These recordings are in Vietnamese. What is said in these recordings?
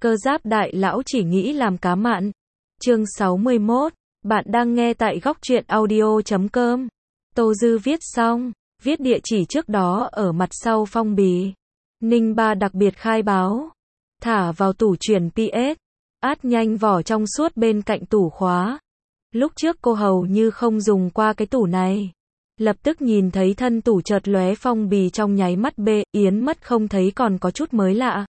Cơ giáp đại lão chỉ nghĩ làm cá mặn. Chương 61. Bạn đang nghe tại góc truyện audio.com. Tô Dư viết xong, viết địa chỉ trước đó ở mặt sau phong bì. Ninh Ba đặc biệt khai báo. Thả vào tủ chuyển PS. Át nhanh vỏ trong suốt bên cạnh tủ khóa. Lúc trước cô hầu như không dùng qua cái tủ này. Lập tức nhìn thấy thân tủ chợt lóe phong bì trong nháy mắt Yến mất không thấy còn có chút mới lạ.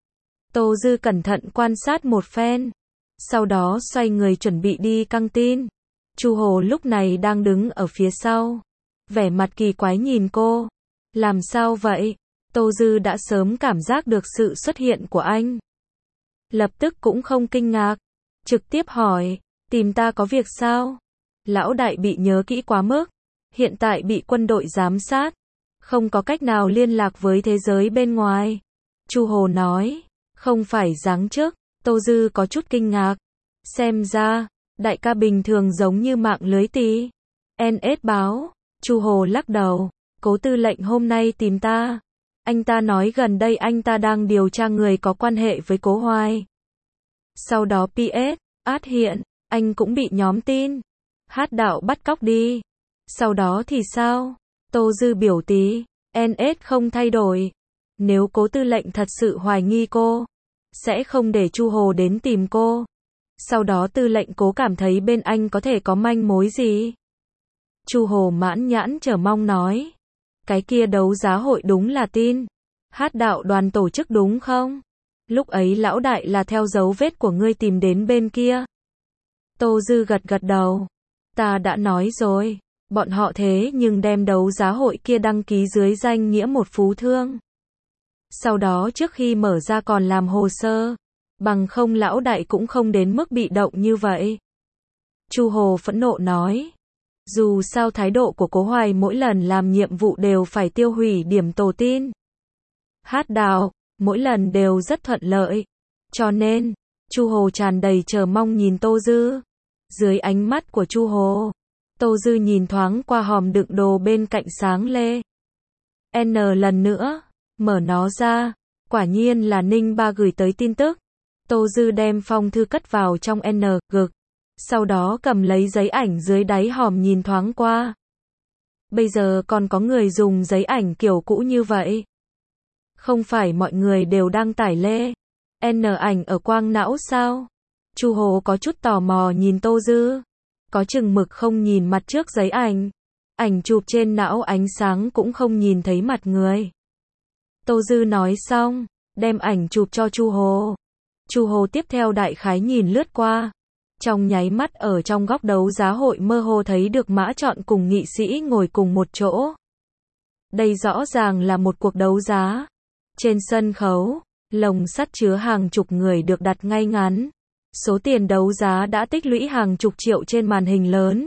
Tô Dư cẩn thận quan sát một phen. Sau đó xoay người chuẩn bị đi căng tin. Chu Hồ lúc này đang đứng ở phía sau. Vẻ mặt kỳ quái nhìn cô. Làm sao vậy? Tô Dư đã sớm cảm giác được sự xuất hiện của anh. Lập tức cũng không kinh ngạc. Trực tiếp hỏi, tìm ta có việc sao? Lão đại bị nhớ kỹ quá mức. Hiện tại bị quân đội giám sát. Không có cách nào liên lạc với thế giới bên ngoài. Chu Hồ nói, không phải giáng chức. Tô Dư có chút kinh ngạc. Xem ra, đại ca bình thường giống như mạng lưới tí. NS báo. Chu Hồ lắc đầu. Cố tư lệnh hôm nay tìm ta. Anh ta nói gần đây anh ta đang điều tra người có quan hệ với Cố Hoài. Sau đó PS, át hiện, anh cũng bị nhóm tin. Hát đạo bắt cóc đi. Sau đó thì sao? Tô Dư biểu tí. NS không thay đổi. Nếu Cố tư lệnh thật sự hoài nghi cô, sẽ không để Chu Hồ đến tìm cô. Sau đó tư lệnh Cố cảm thấy bên anh có thể có manh mối gì? Chu Hồ mãn nhãn chờ mong nói. Cái kia đấu giá hội đúng là tin. Hát đạo đoàn tổ chức đúng không? Lúc ấy lão đại là theo dấu vết của ngươi tìm đến bên kia. Tô Dư gật gật đầu. Ta đã nói rồi. Bọn họ thế nhưng đem đấu giá hội kia đăng ký dưới danh nghĩa một phú thương. Sau đó trước khi mở ra còn làm hồ sơ. Bằng không lão đại cũng không đến mức bị động như vậy. Chu Hồ phẫn nộ nói. Dù sao thái độ của Cố Hoài mỗi lần làm nhiệm vụ đều phải tiêu hủy điểm tổ tin. Hát đạo, mỗi lần đều rất thuận lợi. Cho nên, Chu Hồ tràn đầy chờ mong nhìn Tô Dư. Dưới ánh mắt của Chu Hồ, Tô Dư nhìn thoáng qua hòm đựng đồ bên cạnh sáng lê. N lần nữa, mở nó ra, quả nhiên là Ninh Ba gửi tới tin tức. Tô Dư đem phong thư cất vào trong gực. Sau đó cầm lấy giấy ảnh dưới đáy hòm nhìn thoáng qua. Bây giờ còn có người dùng giấy ảnh kiểu cũ như vậy. Không phải mọi người đều đang tải lê. Ảnh ở quang não sao? Chu Hồ có chút tò mò nhìn Tô Dư. Có chừng mực không nhìn mặt trước giấy ảnh. Ảnh chụp trên não ánh sáng cũng không nhìn thấy mặt người. Tô Dư nói xong, đem ảnh chụp cho Chu Hồ. Chu Hồ tiếp theo đại khái nhìn lướt qua. Trong nháy mắt ở trong góc đấu giá hội mơ hồ thấy được Mã Trọn cùng nghị sĩ ngồi cùng một chỗ. Đây rõ ràng là một cuộc đấu giá. Trên sân khấu, lồng sắt chứa hàng chục người được đặt ngay ngắn. Số tiền đấu giá đã tích lũy hàng chục triệu trên màn hình lớn.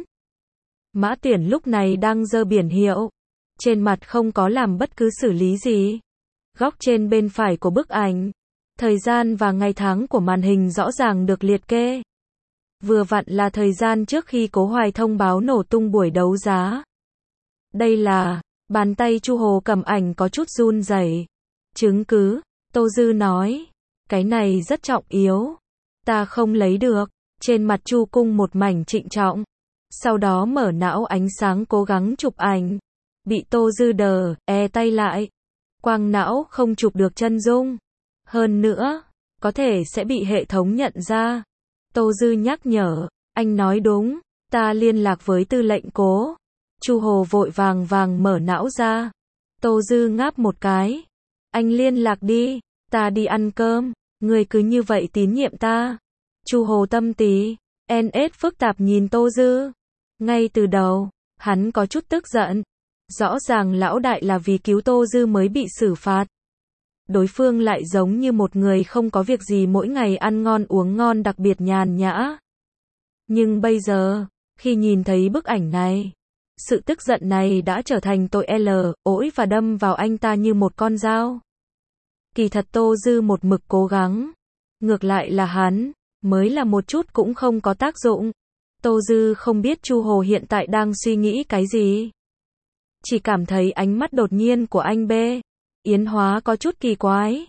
Mã Tuyển lúc này đang giơ biển hiệu. Trên mặt không có làm bất cứ xử lý gì. Góc trên bên phải của bức ảnh, thời gian và ngày tháng của màn hình rõ ràng được liệt kê. Vừa vặn là thời gian trước khi Cố Hoài thông báo nổ tung buổi đấu giá. Đây là, bàn tay Chu Hồ cầm ảnh có chút run rẩy. Chứng cứ, Tô Dư nói. Cái này rất trọng yếu. Ta không lấy được. Trên mặt Chu Cung một mảnh trịnh trọng. Sau đó mở não ánh sáng cố gắng chụp ảnh. Bị Tô Dư tay lại. Quang não không chụp được chân dung. Hơn nữa, có thể sẽ bị hệ thống nhận ra. Tô Dư nhắc nhở, anh nói đúng, ta liên lạc với tư lệnh Cố. Chu Hồ vội vàng mở não ra. Tô Dư ngáp một cái. Anh liên lạc đi, ta đi ăn cơm, người cứ như vậy tín nhiệm ta. Chu Hồ tâm tí, NS phức tạp nhìn Tô Dư. Ngay từ đầu, hắn có chút tức giận. Rõ ràng lão đại là vì cứu Tô Dư mới bị xử phạt. Đối phương lại giống như một người không có việc gì mỗi ngày ăn ngon uống ngon đặc biệt nhàn nhã. Nhưng bây giờ, khi nhìn thấy bức ảnh này, sự tức giận này đã trở thành tội ổi và đâm vào anh ta như một con dao. Kỳ thật Tô Dư một mực cố gắng. Ngược lại là hắn, mới là một chút cũng không có tác dụng. Tô Dư không biết Chu Hồ hiện tại đang suy nghĩ cái gì. Chỉ cảm thấy ánh mắt đột nhiên của anh Yến Hóa có chút kỳ quái.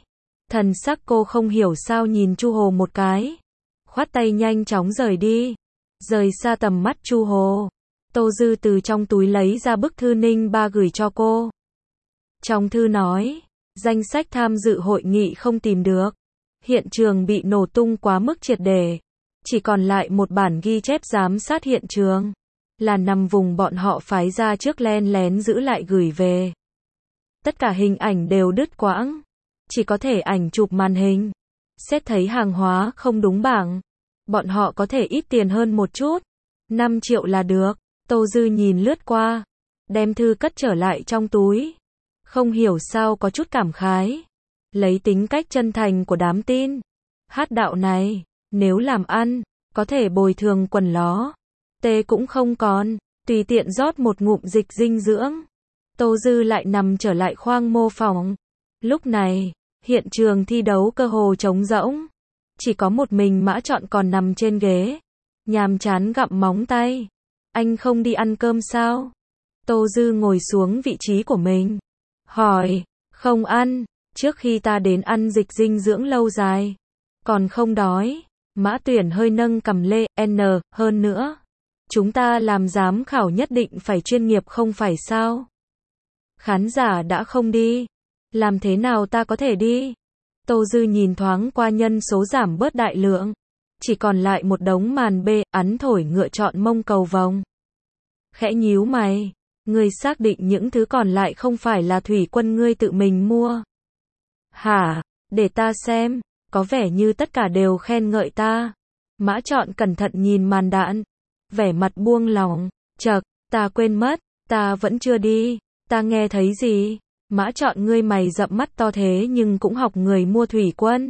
Thần sắc cô không hiểu sao nhìn Chu Hồ một cái. Khoát tay nhanh chóng rời đi. Rời xa tầm mắt Chu Hồ. Tô Dư từ trong túi lấy ra bức thư Ninh Ba gửi cho cô. Trong thư nói, danh sách tham dự hội nghị không tìm được. Hiện trường bị nổ tung quá mức triệt để. Chỉ còn lại một bản ghi chép giám sát hiện trường. Là nằm vùng bọn họ phái ra trước len lén giữ lại gửi về. Tất cả hình ảnh đều đứt quãng. Chỉ có thể ảnh chụp màn hình. Xét thấy hàng hóa không đúng bảng. Bọn họ có thể ít tiền hơn một chút. 5 triệu là được. Tô Dư nhìn lướt qua. Đem thư cất trở lại trong túi. Không hiểu sao có chút cảm khái. Lấy tính cách chân thành của đám tin hát đạo này, nếu làm ăn, có thể bồi thường quần ló. Tê cũng không còn, tùy tiện rót một ngụm dịch dinh dưỡng. Tô Dư lại nằm trở lại khoang mô phỏng. Lúc này, hiện trường thi đấu cơ hồ trống rỗng. Chỉ có một mình Mã Trọn còn nằm trên ghế. Nhàm chán gặm móng tay. Anh không đi ăn cơm sao? Tô Dư ngồi xuống vị trí của mình. Hỏi, không ăn, trước khi ta đến ăn dịch dinh dưỡng lâu dài. Còn không đói. Mã Tuyển hơi nâng cằm lê, hơn nữa. Chúng ta làm giám khảo nhất định phải chuyên nghiệp không phải sao? Khán giả đã không đi. Làm thế nào ta có thể đi? Tô Dư nhìn thoáng qua nhân số giảm bớt đại lượng. Chỉ còn lại một đống màn bê, ắn thổi ngựa chọn mông cầu vồng. Khẽ nhíu mày. Ngươi xác định những thứ còn lại không phải là thủy quân ngươi tự mình mua. Hả? Để ta xem. Có vẻ như tất cả đều khen ngợi ta. Mã Trọn cẩn thận nhìn màn đạn. Vẻ mặt buông lỏng. Chậc, ta quên mất. Ta vẫn chưa đi. Ta nghe thấy gì? Mã Trọn ngươi mày rậm mắt to thế nhưng cũng học người mua thủy quân.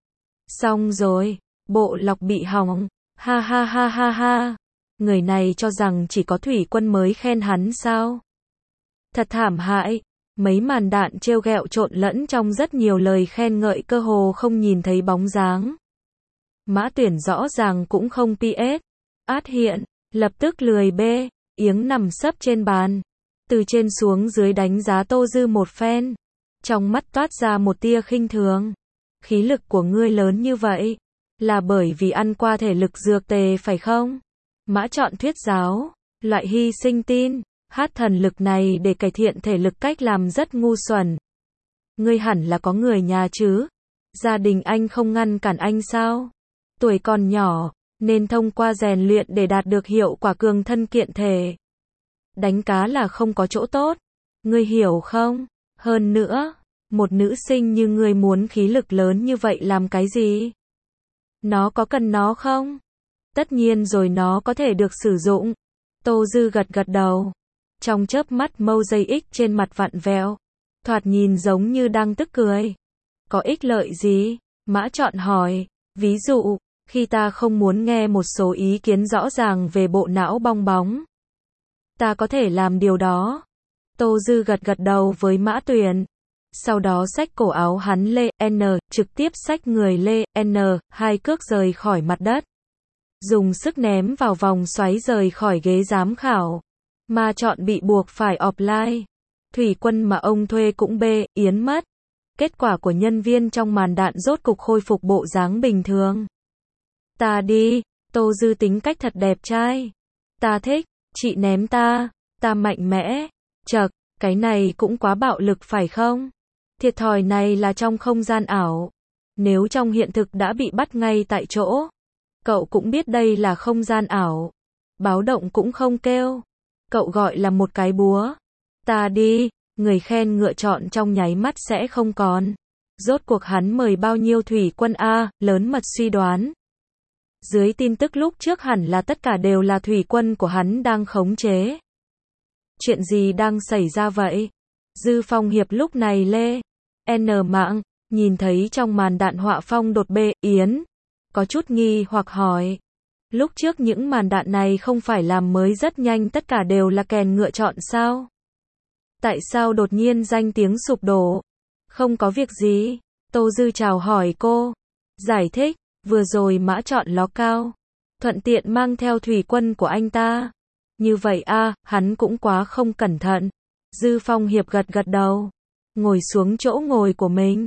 Xong rồi. Bộ lọc bị hỏng. Ha ha ha ha ha. Người này cho rằng chỉ có thủy quân mới khen hắn sao? Thật thảm hại. Mấy màn đạn trêu ghẹo trộn lẫn trong rất nhiều lời khen ngợi cơ hồ không nhìn thấy bóng dáng. Mã Tuyển rõ ràng cũng không PS. Át hiện, lập tức lười bê, Yếng nằm sấp trên bàn. Từ trên xuống dưới đánh giá Tô Dư một phen. Trong mắt toát ra một tia khinh thường. Khí lực của ngươi lớn như vậy. Là bởi vì ăn qua thể lực dược tề phải không? Mã Trọn thuyết giáo. Loại hy sinh tin. Hát thần lực này để cải thiện thể lực cách làm rất ngu xuẩn. Ngươi hẳn là có người nhà chứ? Gia đình anh không ngăn cản anh sao? Tuổi còn nhỏ, nên thông qua rèn luyện để đạt được hiệu quả cường thân kiện thể. Đánh cá là không có chỗ tốt. Ngươi hiểu không? Hơn nữa, một nữ sinh như ngươi muốn khí lực lớn như vậy làm cái gì? Nó có cần nó không? Tất nhiên rồi nó có thể được sử dụng. Tô Dư gật gật đầu. Trong chớp mắt mâu dây ích trên mặt vặn vẹo. Thoạt nhìn giống như đang tức cười. Có ích lợi gì? Mã Trọn hỏi. Ví dụ, khi ta không muốn nghe một số ý kiến rõ ràng về bộ não bong bóng. Ta có thể làm điều đó. Tô Dư gật gật đầu với Mã Tuyển. Sau đó xách cổ áo hắn Lê N, trực tiếp xách người Lê N, 2 cước rời khỏi mặt đất. Dùng sức ném vào vòng xoáy rời khỏi ghế giám khảo. Mà Chọn bị buộc phải offline. Thủy quân mà ông thuê cũng bê, yến mất. Kết quả của nhân viên trong màn đạn rốt cục khôi phục bộ dáng bình thường. Ta đi, Tô Dư tính cách thật đẹp trai. Ta thích, chị ném ta mạnh mẽ. Chậc, cái này cũng quá bạo lực phải không? Thiệt thòi này là trong không gian ảo. Nếu trong hiện thực đã bị bắt ngay tại chỗ. Cậu cũng biết đây là không gian ảo. Báo động cũng không kêu. Cậu gọi là một cái búa. Ta đi, người khen ngựa chọn trong nháy mắt sẽ không còn. Rốt cuộc hắn mời bao nhiêu thủy quân A, lớn mật suy đoán. Dưới tin tức lúc trước hẳn là tất cả đều là thủy quân của hắn đang khống chế. Chuyện gì đang xảy ra vậy? Dư Phong Hiệp lúc này Lê N mạng, nhìn thấy trong màn đạn họa phong đột bê, yến. Có chút nghi hoặc hỏi. Lúc trước những màn đạn này không phải làm mới rất nhanh tất cả đều là kèn ngựa chọn sao? Tại sao đột nhiên danh tiếng sụp đổ? Không có việc gì. Tô Dư chào hỏi cô. Giải thích, vừa rồi Mã Chọn ló cao. Thuận tiện mang theo thủy quân của anh ta. Như vậy a, hắn cũng quá không cẩn thận. Dư Phong Hiệp gật gật đầu. Ngồi xuống chỗ ngồi của mình.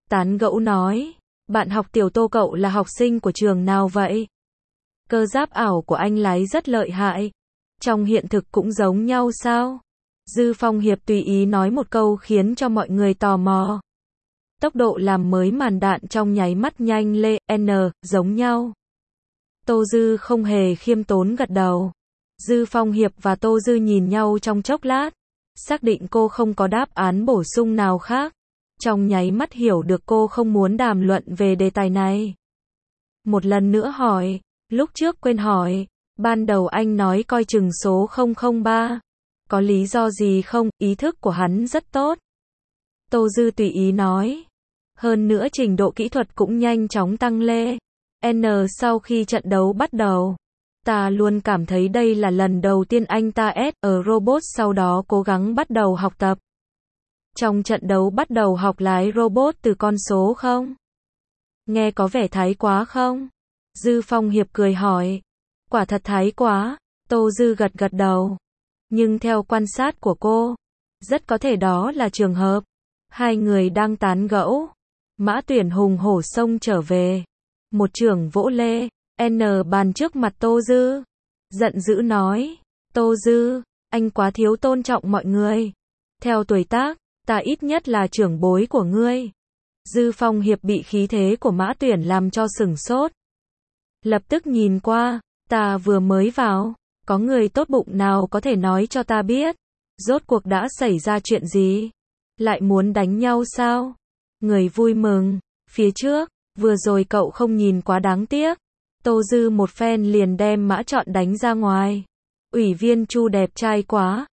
tán gẫu nói, bạn học tiểu Tô cậu là học sinh của trường nào vậy? Cơ giáp ảo của anh lái rất lợi hại. Trong hiện thực cũng giống nhau sao? Dư Phong Hiệp tùy ý nói một câu khiến cho mọi người tò mò. Tốc độ làm mới màn đạn trong nháy mắt nhanh lên, giống nhau. Tô Dư không hề khiêm tốn gật đầu. Dư Phong Hiệp và Tô Dư nhìn nhau trong chốc lát, xác định cô không có đáp án bổ sung nào khác. Trong nháy mắt hiểu được cô không muốn đàm luận về đề tài này. Một lần nữa hỏi, lúc trước quên hỏi, ban đầu anh nói coi chừng số 003. Có lý do gì không? Ý thức của hắn rất tốt. Tô Dư tùy ý nói. Hơn nữa trình độ kỹ thuật cũng nhanh chóng tăng lên. Sau khi trận đấu bắt đầu, ta luôn cảm thấy đây là lần đầu tiên anh ta ở robot sau đó cố gắng bắt đầu học tập. Trong trận đấu bắt đầu học lái robot từ con số 0. Nghe có vẻ thái quá không? Dư Phong Hiệp cười hỏi. Quả thật thái quá. Tô Dư gật gật đầu. Nhưng theo quan sát của cô, rất có thể đó là trường hợp. Hai người đang tán gẫu. Mã Tuyển hùng hổ xông trở về. Một chưởng vỗ lê, bàn trước mặt Tô Dư. Giận dữ nói, Tô Dư, anh quá thiếu tôn trọng mọi người. Theo tuổi tác, ta ít nhất là trưởng bối của ngươi. Dư Phong Hiệp bị khí thế của Mã Tuyển làm cho sửng sốt. Lập tức nhìn qua, ta vừa mới vào, có người tốt bụng nào có thể nói cho ta biết, rốt cuộc đã xảy ra chuyện gì? Lại muốn đánh nhau sao? Người vui mừng, phía trước, vừa rồi cậu không nhìn quá đáng tiếc. Tô Dư một phen liền đem Mã Trọn đánh ra ngoài. Ủy viên Chu đẹp trai quá.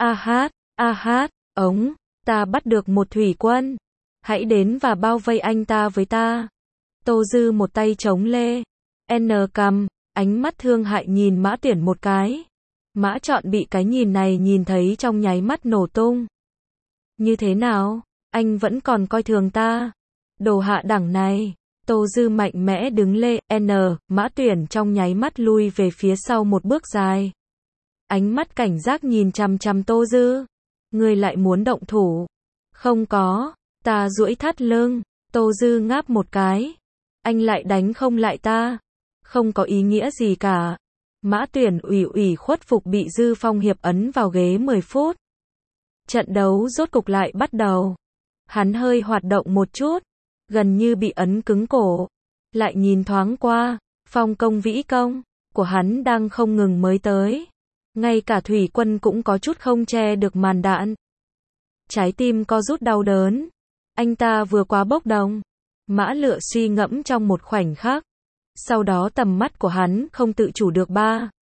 A hát, ta bắt được một thủy quân. Hãy đến và bao vây anh ta với ta. Tô Dư một tay chống lê. Cầm, ánh mắt thương hại nhìn Mã Tuyển một cái. Mã Trọn bị cái nhìn này nhìn thấy trong nháy mắt nổ tung. Như thế nào? Anh vẫn còn coi thường ta. Đồ hạ đẳng này. Tô Dư mạnh mẽ đứng lê, Mã Tuyển trong nháy mắt lui về phía sau một bước dài. Ánh mắt cảnh giác nhìn chằm chằm Tô Dư. Ngươi lại muốn động thủ? Không có, ta duỗi thắt lưng. Tô Dư ngáp một cái. Anh lại đánh không lại ta. Không có ý nghĩa gì cả. Mã Tuyển ủy khuất phục bị Dư Phong Hiệp ấn vào ghế 10 phút. Trận đấu rốt cục lại bắt đầu. Hắn hơi hoạt động một chút, gần như bị ấn cứng cổ. Lại nhìn thoáng qua, phong công vĩ công của hắn đang không ngừng mới tới. Ngay cả thủy quân cũng có chút không che được màn đạn. Trái tim co rút đau đớn. Anh ta vừa quá bốc đồng. Mã Lựa suy ngẫm trong một khoảnh khắc. Sau đó tầm mắt của hắn không tự chủ được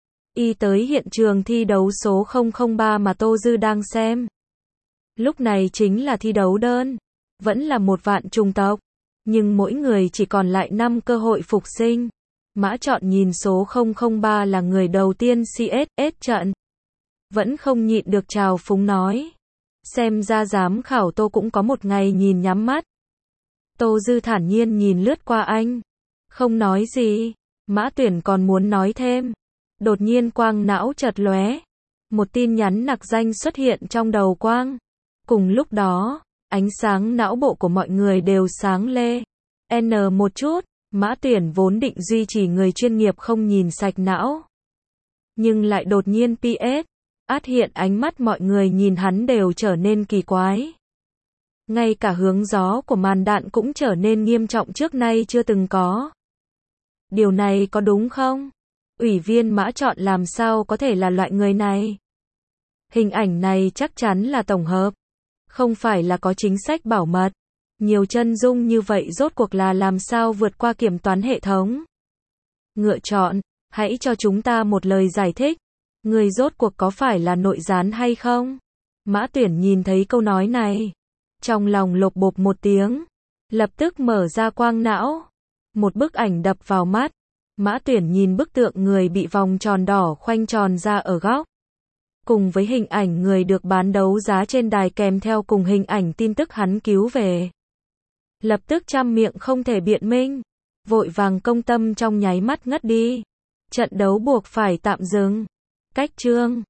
tới hiện trường thi đấu số 003 mà Tô Dư đang xem. Lúc này chính là thi đấu đơn. Vẫn là một vạn chủng tộc. Nhưng mỗi người chỉ còn lại 5 cơ hội phục sinh. Mã Trọn nhìn số 003 là người đầu tiên CSS trận. Vẫn không nhịn được trào phúng nói. Xem ra giám khảo Tô cũng có một ngày nhìn nhắm mắt. Tô Dư thản nhiên nhìn lướt qua anh. Không nói gì. Mã Tuyển còn muốn nói thêm. Đột nhiên quang não chợt lóe. Một tin nhắn nặc danh xuất hiện trong đầu quang. Cùng lúc đó, ánh sáng não bộ của mọi người đều sáng lê. Một chút, Mã Tuyển vốn định duy trì người chuyên nghiệp không nhìn sạch não. Nhưng lại đột nhiên hiện ánh mắt mọi người nhìn hắn đều trở nên kỳ quái. Ngay cả hướng gió của màn đạn cũng trở nên nghiêm trọng trước nay chưa từng có. Điều này có đúng không? Ủy viên Mã Trọn làm sao có thể là loại người này? Hình ảnh này chắc chắn là tổng hợp. Không phải là có chính sách bảo mật. Nhiều chân dung như vậy rốt cuộc là làm sao vượt qua kiểm toán hệ thống? Ngựa chọn, hãy cho chúng ta một lời giải thích. Người rốt cuộc có phải là nội gián hay không? Mã Tuyển nhìn thấy câu nói này. Trong lòng lột bột một tiếng. Lập tức mở ra quang não. Một bức ảnh đập vào mắt. Mã Tuyển nhìn bức tượng người bị vòng tròn đỏ khoanh tròn ra ở góc. Cùng với hình ảnh người được bán đấu giá trên đài kèm theo cùng hình ảnh tin tức hắn cứu về. Lập tức trăm miệng không thể biện minh. Vội vàng công tâm trong nháy mắt ngất đi. Trận đấu buộc phải tạm dừng. Cách chương